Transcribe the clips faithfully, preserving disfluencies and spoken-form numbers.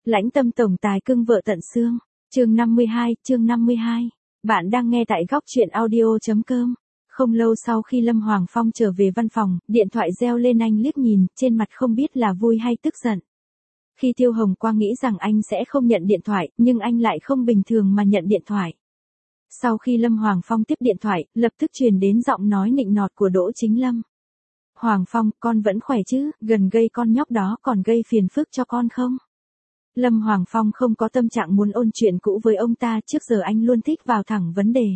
Lãnh tâm tổng tài cưng vợ tận xương. Chương năm mươi hai, chương năm mươi hai. Bạn đang nghe tại góc truyện audio chấm com. Không lâu sau khi Lâm Hoàng Phong trở về văn phòng, điện thoại reo lên, anh liếc nhìn, trên mặt không biết là vui hay tức giận. Khi Tiêu Hồng Quang nghĩ rằng anh sẽ không nhận điện thoại, nhưng anh lại không bình thường mà nhận điện thoại. Sau khi Lâm Hoàng Phong tiếp điện thoại, lập tức truyền đến giọng nói nịnh nọt của Đỗ Chính Lâm. Hoàng Phong, con vẫn khỏe chứ, gần gây con nhóc đó còn gây phiền phức cho con không? Lâm Hoàng Phong không có tâm trạng muốn ôn chuyện cũ với ông ta, trước giờ anh luôn thích vào thẳng vấn đề.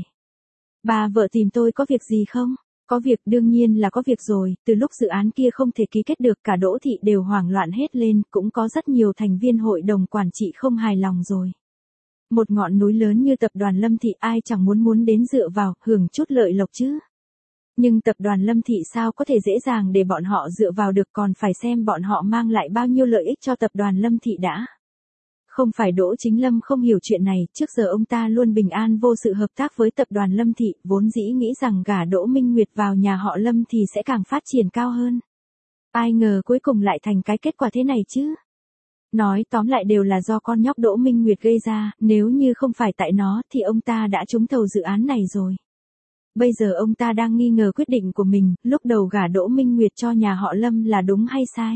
Bà vợ tìm tôi có việc gì không? Có việc, đương nhiên là có việc rồi, từ lúc dự án kia không thể ký kết được, cả Đỗ thị đều hoảng loạn hết lên, cũng có rất nhiều thành viên hội đồng quản trị không hài lòng rồi. Một ngọn núi lớn như tập đoàn Lâm thị ai chẳng muốn muốn đến dựa vào, hưởng chút lợi lộc chứ. Nhưng tập đoàn Lâm thị sao có thể dễ dàng để bọn họ dựa vào được, còn phải xem bọn họ mang lại bao nhiêu lợi ích cho tập đoàn Lâm thị đã. Không phải Đỗ Chính Lâm không hiểu chuyện này, trước giờ ông ta luôn bình an vô sự hợp tác với tập đoàn Lâm thị, vốn dĩ nghĩ rằng gả Đỗ Minh Nguyệt vào nhà họ Lâm thì sẽ càng phát triển cao hơn. Ai ngờ cuối cùng lại thành cái kết quả thế này chứ. Nói tóm lại đều là do con nhóc Đỗ Minh Nguyệt gây ra, nếu như không phải tại nó thì ông ta đã trúng thầu dự án này rồi. Bây giờ ông ta đang nghi ngờ quyết định của mình, lúc đầu gả Đỗ Minh Nguyệt cho nhà họ Lâm là đúng hay sai.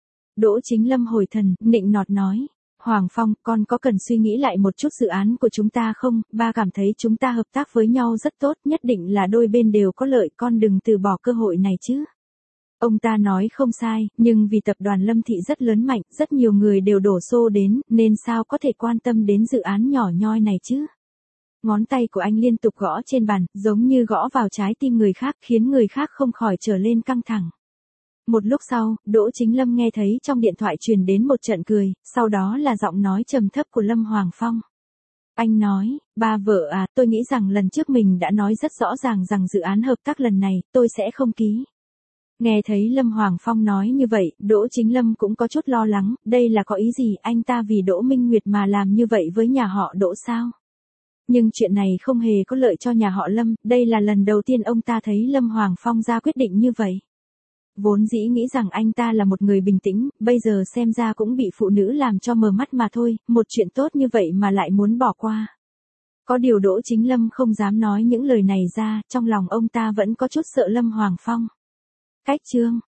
Đỗ Chính Lâm hồi thần, nịnh nọt nói. Hoàng Phong, con có cần suy nghĩ lại một chút dự án của chúng ta không? Ba cảm thấy chúng ta hợp tác với nhau rất tốt, nhất định là đôi bên đều có lợi, con đừng từ bỏ cơ hội này chứ. Ông ta nói không sai, nhưng vì tập đoàn Lâm thị rất lớn mạnh, rất nhiều người đều đổ xô đến, nên sao có thể quan tâm đến dự án nhỏ nhoi này chứ? Ngón tay của anh liên tục gõ trên bàn, giống như gõ vào trái tim người khác, khiến người khác không khỏi trở lên căng thẳng. Một lúc sau, Đỗ Chính Lâm nghe thấy trong điện thoại truyền đến một trận cười, sau đó là giọng nói trầm thấp của Lâm Hoàng Phong. Anh nói, ba vợ à, tôi nghĩ rằng lần trước mình đã nói rất rõ ràng rằng dự án hợp tác lần này, tôi sẽ không ký. Nghe thấy Lâm Hoàng Phong nói như vậy, Đỗ Chính Lâm cũng có chút lo lắng, đây là có ý gì, anh ta vì Đỗ Minh Nguyệt mà làm như vậy với nhà họ Đỗ sao? Nhưng chuyện này không hề có lợi cho nhà họ Lâm, đây là lần đầu tiên ông ta thấy Lâm Hoàng Phong ra quyết định như vậy. Vốn dĩ nghĩ rằng anh ta là một người bình tĩnh, bây giờ xem ra cũng bị phụ nữ làm cho mờ mắt mà thôi, một chuyện tốt như vậy mà lại muốn bỏ qua. Có điều Đỗ Chính Lâm không dám nói những lời này ra, trong lòng ông ta vẫn có chút sợ Lâm Hoàng Phong. Cách chương